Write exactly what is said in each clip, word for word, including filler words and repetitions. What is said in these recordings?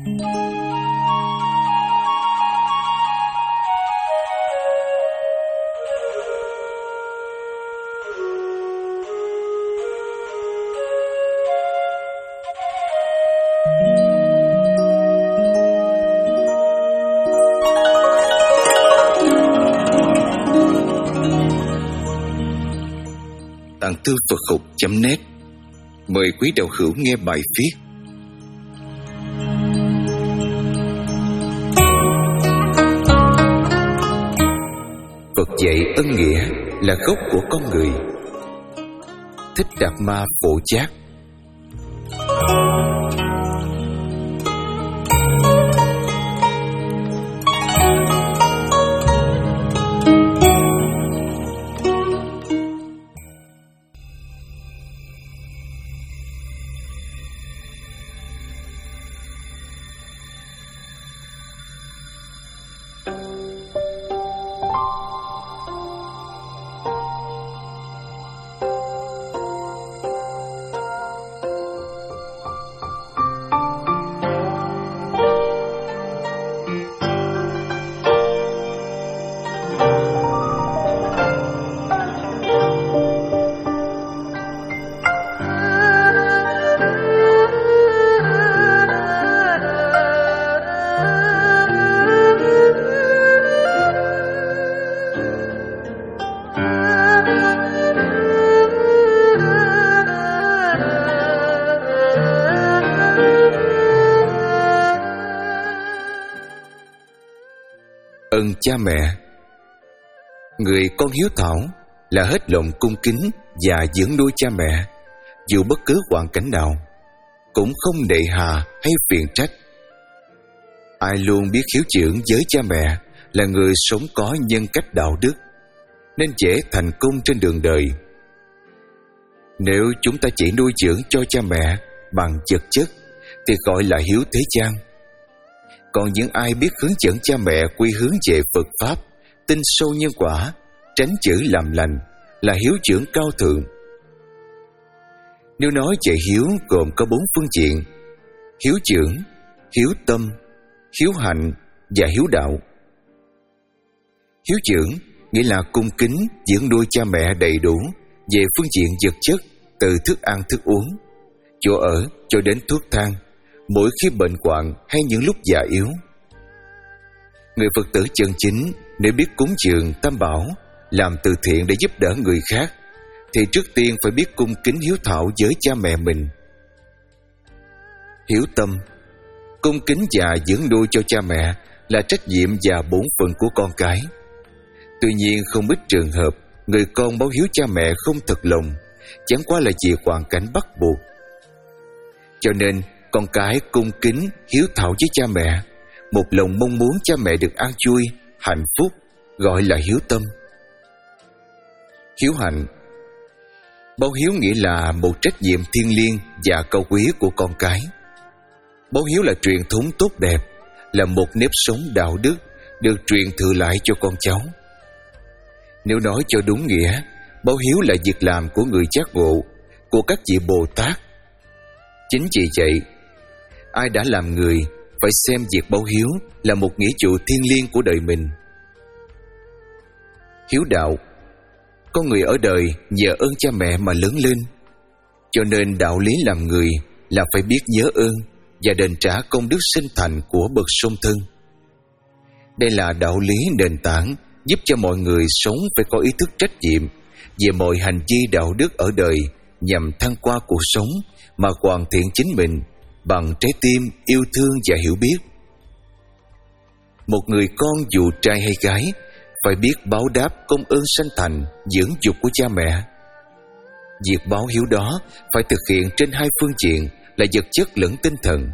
Tạng Tư Phật Học chấm net mời quý đạo hữu nghe bài viết Phật dạy ân nghĩa là gốc của con người. Thích Đạt Ma Phổ Chát. Ơn cha mẹ. Người con hiếu thảo là hết lòng cung kính và dưỡng nuôi cha mẹ, dù bất cứ hoàn cảnh nào, cũng không nệ hà hay phiền trách. Ai luôn biết hiếu dưỡng với cha mẹ là người sống có nhân cách đạo đức, nên dễ thành công trên đường đời. Nếu chúng ta chỉ nuôi dưỡng cho cha mẹ bằng vật chất thì gọi là hiếu thế gian. Còn những ai biết hướng dẫn cha mẹ quy hướng về Phật Pháp, tin sâu nhân quả, tránh chữ làm lành là hiếu dưỡng cao thượng. Nếu nói về hiếu gồm có bốn phương diện: hiếu dưỡng, hiếu tâm, hiếu hạnh và hiếu đạo. Hiếu dưỡng nghĩa là cung kính dưỡng nuôi cha mẹ đầy đủ về phương diện vật chất, từ thức ăn thức uống, chỗ ở cho đến thuốc thang, mỗi khi bệnh hoạn hay những lúc già yếu. Người Phật tử chân chính nếu biết cúng dường tam bảo, làm từ thiện để giúp đỡ người khác, thì trước tiên phải biết cung kính hiếu thảo với cha mẹ mình. Hiếu tâm, cung kính và dưỡng nuôi cho cha mẹ là trách nhiệm và bổn phận của con cái. Tuy nhiên không ít trường hợp người con báo hiếu cha mẹ không thật lòng, chẳng qua là vì hoàn cảnh bắt buộc. Cho nên con cái cung kính hiếu thảo với cha mẹ, một lòng mong muốn cha mẹ được an vui, hạnh phúc, gọi là hiếu tâm. Hiếu hạnh, báo hiếu nghĩa là một trách nhiệm thiêng liêng và cao quý của con cái. Báo hiếu là truyền thống tốt đẹp, là một nếp sống đạo đức được truyền thừa lại cho con cháu. Nếu nói cho đúng nghĩa, báo hiếu là việc làm của người giác ngộ, của các vị Bồ Tát. Chính vì vậy, ai đã làm người phải xem việc báo hiếu là một nghĩa vụ thiêng liêng của đời mình. Hiếu đạo, con người ở đời nhờ ơn cha mẹ mà lớn lên, cho nên đạo lý làm người là phải biết nhớ ơn và đền trả công đức sinh thành của bậc song thân. Đây là đạo lý nền tảng giúp cho mọi người sống phải có ý thức trách nhiệm về mọi hành vi đạo đức ở đời, nhằm thăng qua cuộc sống mà hoàn thiện chính mình bằng trái tim yêu thương và hiểu biết. Một người con dù trai hay gái phải biết báo đáp công ơn sanh thành dưỡng dục của cha mẹ. Việc báo hiếu đó phải thực hiện trên hai phương diện là vật chất lẫn tinh thần.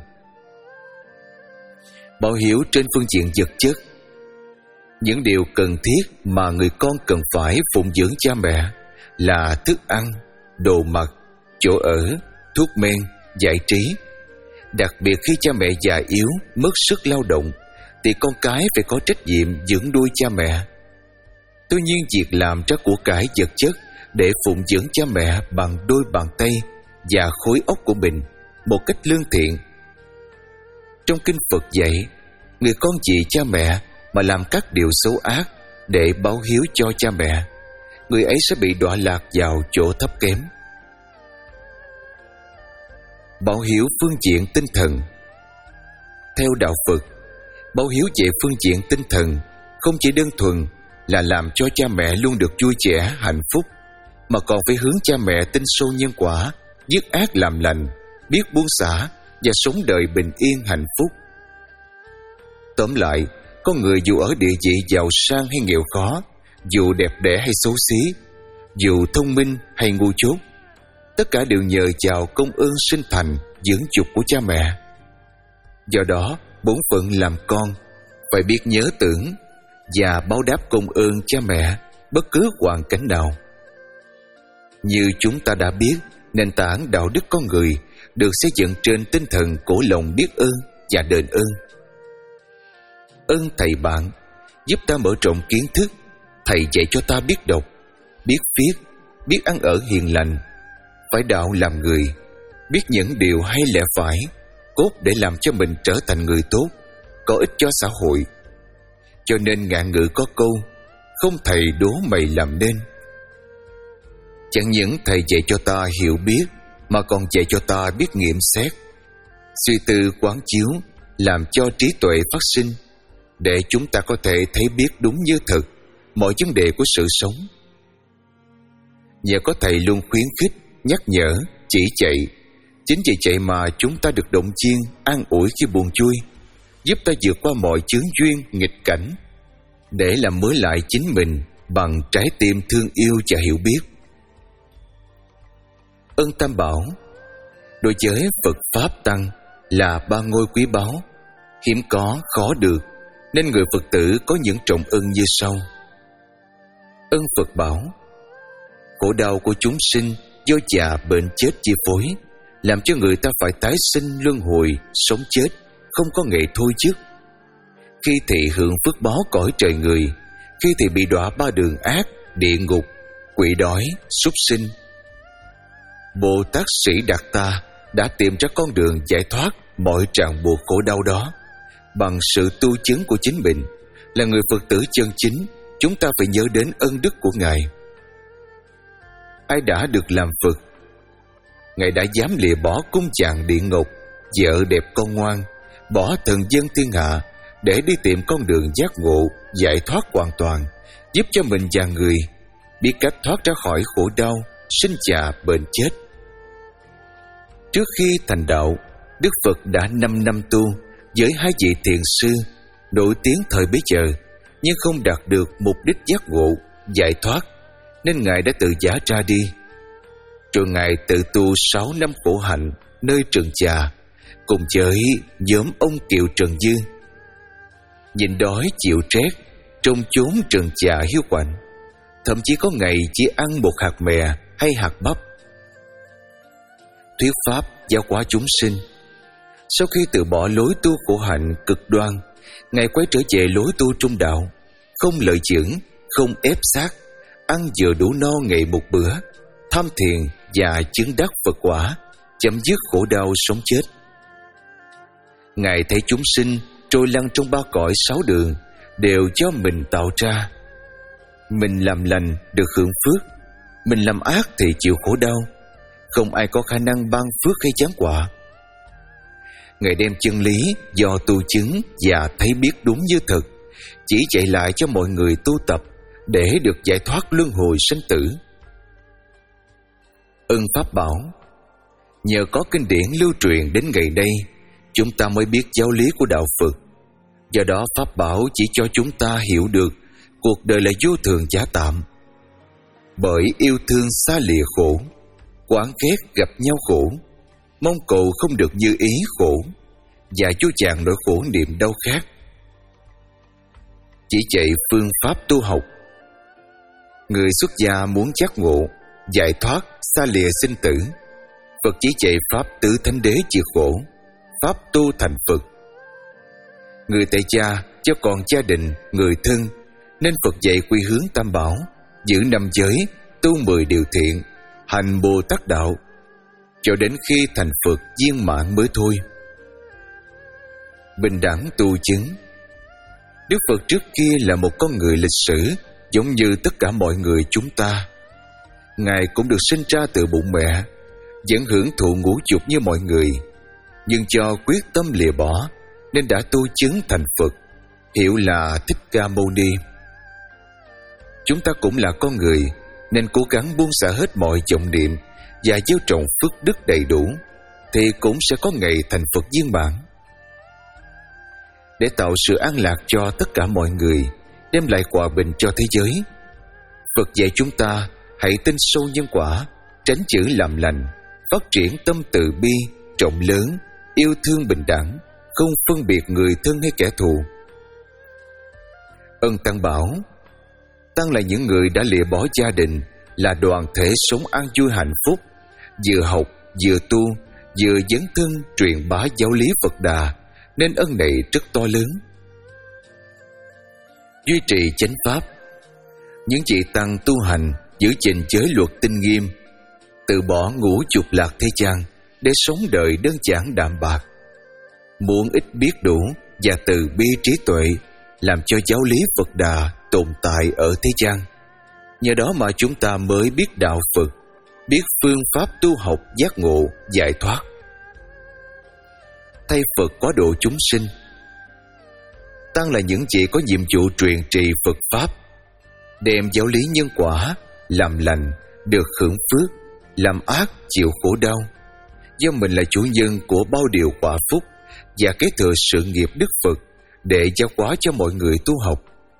Báo hiếu trên phương diện vật chất, những điều cần thiết mà người con cần phải phụng dưỡng cha mẹ là thức ăn, đồ mặc, chỗ ở, thuốc men, giải trí. Đặc biệt khi cha mẹ già yếu, mất sức lao động, thì con cái phải có trách nhiệm dưỡng nuôi cha mẹ. Tuy nhiên việc làm ra của cải vật chất để phụng dưỡng cha mẹ bằng đôi bàn tay và khối óc của mình một cách lương thiện, Trong kinh Phật dạy, người con vì cha mẹ mà làm các điều xấu ác để báo hiếu cho cha mẹ, người ấy sẽ bị đọa lạc vào chỗ thấp kém. Báo hiếu phương diện tinh thần. Theo đạo Phật, báo hiếu về phương diện tinh thần không chỉ đơn thuần là làm cho cha mẹ luôn được vui vẻ, hạnh phúc, mà còn phải hướng cha mẹ tin sâu nhân quả, dứt ác làm lành, biết buông xả và sống đời bình yên hạnh phúc. Tóm lại, con người dù ở địa vị giàu sang hay nghèo khó, dù đẹp đẽ hay xấu xí, dù thông minh hay ngu dốt, tất cả đều nhờ vào công ơn sinh thành dưỡng dục của cha mẹ. Do đó, bổn phận làm con phải biết nhớ tưởng và báo đáp công ơn cha mẹ bất cứ hoàn cảnh nào. Như chúng ta đã biết, nền tảng đạo đức con người được xây dựng trên tinh thần của lòng biết ơn và đền ơn. Ơn thầy bạn giúp ta mở rộng kiến thức. Thầy dạy cho ta biết đọc, biết viết, biết ăn ở hiền lành, phải đạo làm người, biết những điều hay lẽ phải, cốt để làm cho mình trở thành người tốt, có ích cho xã hội. Cho nên ngạn ngữ có câu, không thầy đố mày làm nên. Chẳng những thầy dạy cho ta hiểu biết, mà còn dạy cho ta biết nghiệm xét, suy tư quán chiếu, làm cho trí tuệ phát sinh, để chúng ta có thể thấy biết đúng như thực mọi vấn đề của sự sống. Nhờ có thầy luôn khuyến khích, nhắc nhở, chỉ dạy, chính vì vậy mà chúng ta được động viên, an ủi khi buồn vui, giúp ta vượt qua mọi chướng duyên, nghịch cảnh, để làm mới lại chính mình bằng trái tim thương yêu và hiểu biết. Ơn Tam Bảo. Đối với Phật Pháp Tăng là ba ngôi quý báu, hiếm có, khó được, nên người Phật tử có những trọng ơn như sau. Ơn Phật Bảo. Khổ đau của chúng sinh do già bệnh chết chi phối, làm cho người ta phải tái sinh luân hồi, sống chết, không có ngày thôi dứt. Khi thì hưởng phước báo cõi trời người, khi thì bị đọa ba đường ác, địa ngục, quỷ đói, súc sinh. Bồ Tát Sĩ Đạt Ta đã tìm ra con đường giải thoát mọi ràng buộc khổ đau đó bằng sự tu chứng của chính mình. Là người Phật tử chân chính, chúng ta phải nhớ đến ân đức của Ngài. Ai đã được làm Phật, Ngài đã dám lìa bỏ cung chàng địa ngục, vợ đẹp con ngoan, bỏ thần dân thiên hạ để đi tìm con đường giác ngộ, giải thoát hoàn toàn, giúp cho mình và người biết cách thoát ra khỏi khổ đau, sinh già bệnh chết. Trước khi thành đạo, Đức Phật đã năm năm tu với hai vị thiền sư nổi tiếng thời bấy giờ, nhưng không đạt được mục đích giác ngộ, giải thoát, nên Ngài đã tự giả ra đi. Rồi Ngài tự tu sáu năm khổ hạnh nơi Trường Chà cùng với nhóm ông Kiều Trần Dư. Nhìn đói chịu rét trong chốn Trường Chà hiu quạnh, thậm chí có ngày chỉ ăn một hạt mè hay hạt bắp. Thuyết pháp giáo hóa chúng sinh. Sau khi từ bỏ lối tu khổ hạnh cực đoan, Ngài quay trở về lối tu trung đạo, không lợi dưỡng, không ép sát, ăn vừa đủ no ngày một bữa, tham thiền và chứng đắc Phật quả, chấm dứt khổ đau sống chết. Ngài thấy chúng sinh trôi lăn trong ba cõi sáu đường đều do mình tạo ra. Mình làm lành được hưởng phước, mình làm ác thì chịu khổ đau. Không ai có khả năng ban phước hay giáng quả. Ngài đem chân lý do tu chứng và thấy biết đúng như thực, chỉ dạy lại cho mọi người tu tập để được giải thoát luân hồi sinh tử. Ơn Pháp Bảo. Nhờ có kinh điển lưu truyền đến ngày đây, chúng ta mới biết giáo lý của đạo Phật. Do đó Pháp Bảo chỉ cho chúng ta hiểu được cuộc đời là vô thường giả tạm. Bởi yêu thương xa lìa khổ, quán ghét gặp nhau khổ, mong cầu không được như ý khổ, và vô vàn nỗi khổ niềm đau khác. Chỉ dạy phương pháp tu học. Người xuất gia muốn giác ngộ, giải thoát, xa lìa sinh tử, Phật chỉ dạy pháp tứ thánh đế chịu khổ, pháp tu thành Phật. Người tại gia cho còn gia đình, người thân, nên Phật dạy quy hướng tam bảo, giữ năm giới, tu mười điều thiện, hành Bồ Tát đạo, cho đến khi thành Phật viên mãn mới thôi. bình đẳng tu chứng. Đức Phật trước kia là một con người lịch sử, giống như tất cả mọi người chúng ta. Ngài cũng được sinh ra từ bụng mẹ, vẫn hưởng thụ ngũ dục như mọi người, nhưng do quyết tâm lìa bỏ nên đã tu chứng thành Phật, hiệu là Thích Ca Mâu Ni. Chúng ta cũng là con người, nên cố gắng buông xả hết mọi vọng niệm và gieo trồng phước đức đầy đủ, thì cũng sẽ có ngày thành Phật viên mãn. Để tạo sự an lạc cho tất cả mọi người, đem lại hòa bình cho thế giới, Phật dạy chúng ta hãy tin sâu nhân quả, tránh chữ làm lành, phát triển tâm từ bi rộng lớn, yêu thương bình đẳng, không phân biệt người thân hay kẻ thù. Ân Tăng bảo, Tăng là những người đã lìa bỏ gia đình, là đoàn thể sống an vui hạnh phúc, vừa học vừa tu, vừa dấn thân truyền bá giáo lý Phật Đà, nên ân này rất to lớn. Duy trì chánh pháp. Những vị tăng tu hành giữ gìn giới luật tinh nghiêm, từ bỏ ngũ dục lạc thế gian để sống đời đơn giản đạm bạc, muốn ít biết đủ và từ bi trí tuệ, làm cho giáo lý Phật Đà tồn tại ở thế gian. Nhờ đó mà chúng ta mới biết đạo Phật, biết phương pháp tu học giác ngộ, giải thoát. Thay Phật quá độ chúng sinh. Tăng là những vị có nhiệm vụ truyền trì Phật Pháp, đem giáo lý nhân quả, làm lành, được hưởng phước, làm ác, chịu khổ đau. Do mình là chủ nhân của bao điều quả phúc và kế thừa sự nghiệp Đức Phật để giáo hóa cho mọi người tu học.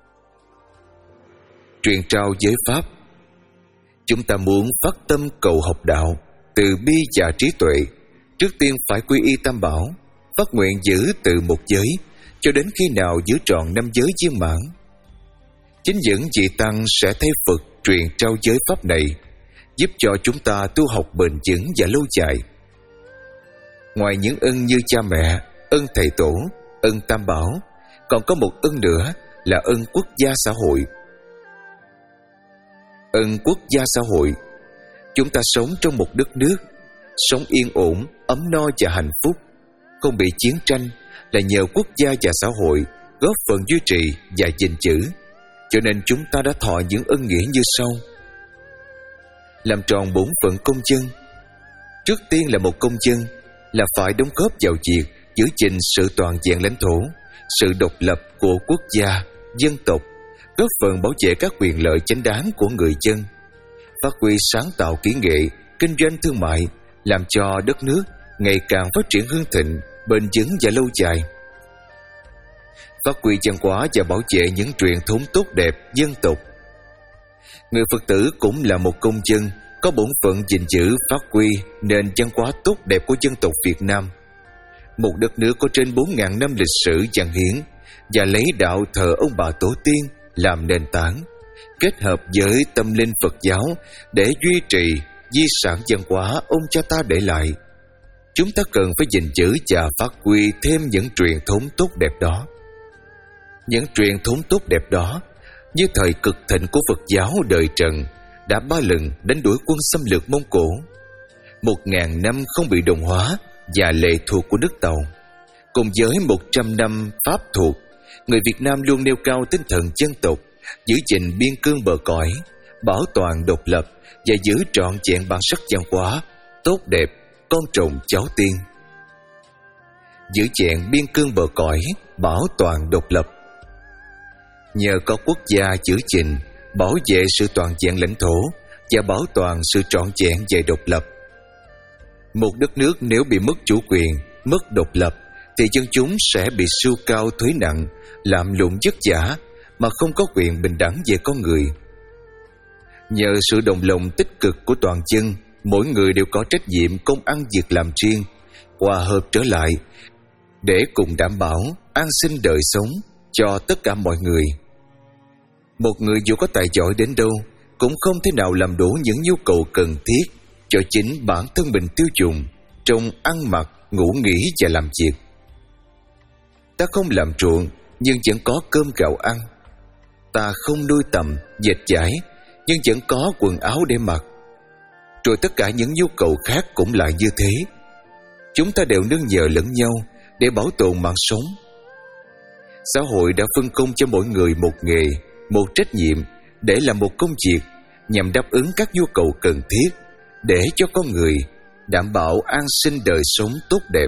Truyền trao giới Pháp. Chúng ta muốn phát tâm cầu học đạo, từ bi và trí tuệ, trước tiên phải quy y Tam Bảo, phát nguyện giữ từ một giới cho đến khi nào giữ trọn năm giới viên mãn. Chính những vị tăng sẽ thay Phật truyền trao giới Pháp này, giúp cho chúng ta tu học bền vững và lâu dài. Ngoài những ân như cha mẹ, ân thầy tổ, ân Tam Bảo, còn có một ân nữa là ân quốc gia xã hội. Ân quốc gia xã hội. Chúng ta sống trong một đất nước, sống yên ổn, ấm no và hạnh phúc, không bị chiến tranh, là nhờ quốc gia và xã hội góp phần duy trì và gìn giữ, cho nên chúng ta đã thọ những ân nghĩa như sau. Làm tròn bổn phận công dân. Trước tiên là một công dân là phải đóng góp vào việc giữ gìn sự toàn vẹn lãnh thổ, sự độc lập của quốc gia, dân tộc, góp phần bảo vệ các quyền lợi chính đáng của người dân, phát huy sáng tạo kỹ nghệ, kinh doanh thương mại, làm cho đất nước ngày càng phát triển hưng thịnh, bền vững và lâu dài. Phát huy văn hóa và bảo vệ những truyền thống tốt đẹp dân tộc. Người Phật tử cũng là một công dân có bổn phận gìn giữ, phát huy nền văn hóa tốt đẹp của dân tộc Việt Nam, một đất nước có trên bốn nghìn năm lịch sử văn hiến, và lấy đạo thờ ông bà tổ tiên làm nền tảng, kết hợp với tâm linh Phật giáo để duy trì di sản văn hóa ông cha ta để lại. Chúng ta cần phải gìn giữ và phát huy thêm những truyền thống tốt đẹp đó. Những truyền thống tốt đẹp đó, như thời cực thịnh của Phật giáo đời Trần, đã ba lần đánh đuổi quân xâm lược Mông Cổ, một ngàn năm không bị đồng hóa và lệ thuộc của nước Tàu. Cùng với một trăm năm Pháp thuộc, người Việt Nam luôn nêu cao tinh thần dân tộc, giữ gìn biên cương bờ cõi, bảo toàn độc lập và giữ trọn vẹn bản sắc văn hóa tốt đẹp con trồng cháu tiên. Giữ vẹn biên cương bờ cõi, bảo toàn độc lập. Nhờ có quốc gia giữ gìn, bảo vệ sự toàn vẹn lãnh thổ và bảo toàn sự trọn vẹn về độc lập. Một đất nước nếu bị mất chủ quyền, mất độc lập, thì dân chúng sẽ bị sưu cao thuế nặng, lạm dụng vất vả mà không có quyền bình đẳng về con người. Nhờ sự đồng lòng tích cực của toàn dân, mỗi người đều có trách nhiệm công ăn việc làm riêng, hòa hợp trở lại để cùng đảm bảo an sinh đời sống cho tất cả mọi người. Một người dù có tài giỏi đến đâu cũng không thể nào làm đủ những nhu cầu cần thiết cho chính bản thân mình tiêu dùng trong ăn mặc, ngủ nghỉ và làm việc. Ta không làm ruộng nhưng vẫn có cơm gạo ăn. Ta không nuôi tầm, dệt vải nhưng vẫn có quần áo để mặc. Rồi tất cả những nhu cầu khác cũng là như thế. Chúng ta đều nương nhờ lẫn nhau để bảo tồn mạng sống, Xã hội đã phân công cho mỗi người một nghề, một trách nhiệm để làm một công việc nhằm đáp ứng các nhu cầu cần thiết để cho con người đảm bảo an sinh đời sống tốt đẹp.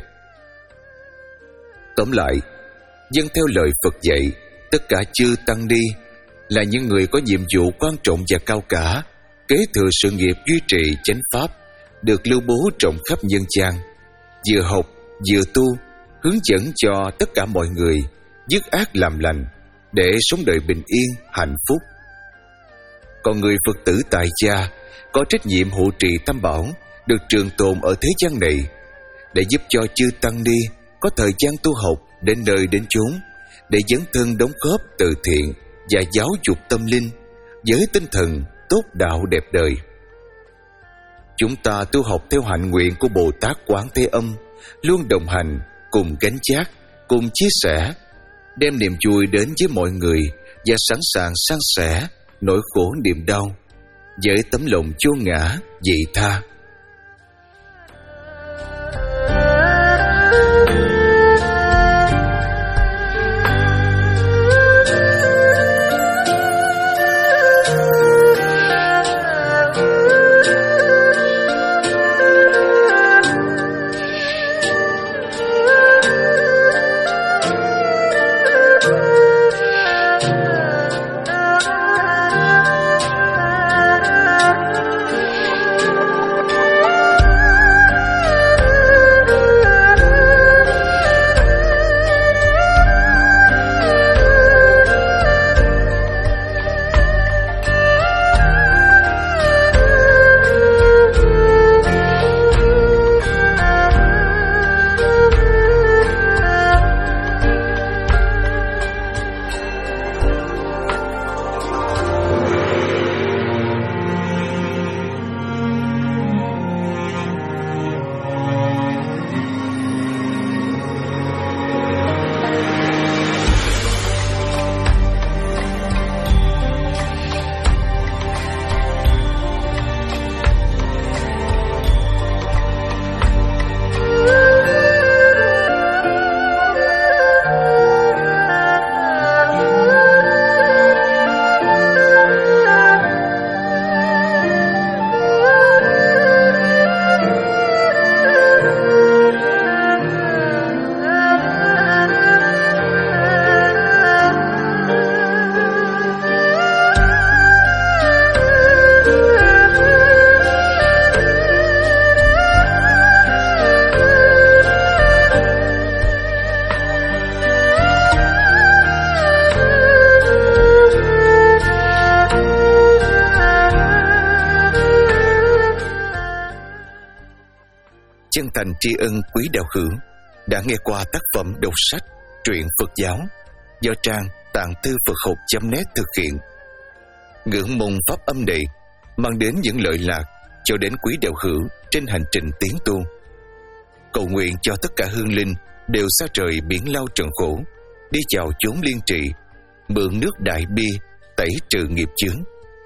Tóm lại, dân theo lời Phật dạy, tất cả chư tăng ni là những người có nhiệm vụ quan trọng và cao cả, kế thừa sự nghiệp duy trì chánh pháp, được lưu bố rộng khắp nhân gian, vừa học vừa tu, hướng dẫn cho tất cả mọi người dứt ác làm lành để sống đời bình yên hạnh phúc. Còn người Phật tử tại gia có trách nhiệm hộ trì tam bảo được trường tồn ở thế gian này, để giúp cho chư tăng ni có thời gian tu học đến nơi đến chốn, để dấn thân đóng góp từ thiện và giáo dục tâm linh với tinh thần tốt đạo đẹp đời. Chúng ta tu học theo hạnh nguyện của Bồ Tát Quán Thế Âm, luôn đồng hành, cùng gánh vác, cùng chia sẻ, đem niềm vui đến với mọi người và sẵn sàng san sẻ nỗi khổ niềm đau với tấm lòng vô ngã vị tha. Chân thành tri ân quý đạo hữu đã nghe qua tác phẩm đọc sách truyện Phật giáo do trang tạng thư Phật học chấm net thực hiện. Ngưỡng mong pháp âm này mang đến những lợi lạc cho đến quý đạo hữu trên hành trình tiến tu. Cầu nguyện cho tất cả hương linh đều xa trời biển lao trần khổ, đi vào chốn liên trị, mượn nước đại bi tẩy trừ nghiệp chướng.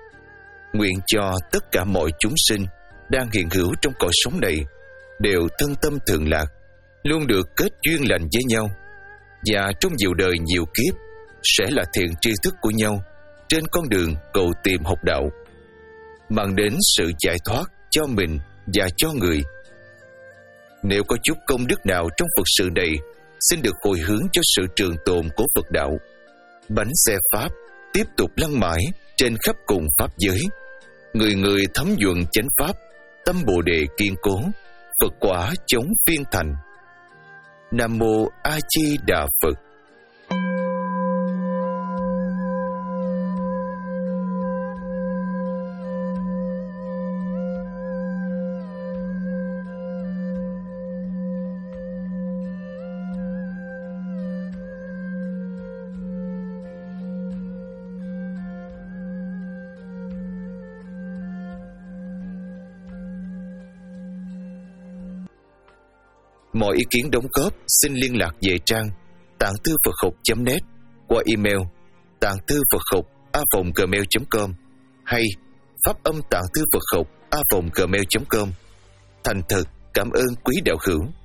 Nguyện cho tất cả mọi chúng sinh đang hiện hữu trong cõi sống này đều thân tâm thường lạc, luôn được kết duyên lành với nhau, và trong nhiều đời nhiều kiếp sẽ là thiện tri thức của nhau trên con đường cầu tìm học đạo, mang đến sự giải thoát cho mình và cho người. Nếu có chút công đức nào trong Phật sự này, xin được hồi hướng cho sự trường tồn của Phật đạo. Bánh xe Pháp tiếp tục lăn mãi trên khắp cùng Pháp giới, người người thấm nhuận chánh Pháp, tâm Bồ Đề kiên cố, Phật quả chống phiên thành. Nam Mô A Di Đà Phật. Mọi ý kiến đóng góp xin liên lạc về trang tạng thư Phật học chấm net qua email tạng thư Phật học a vòng gmail chấm com hay pháp âm tạng thư Phật học a vòng gmail chấm com. Thành thật cảm ơn quý đạo hữu.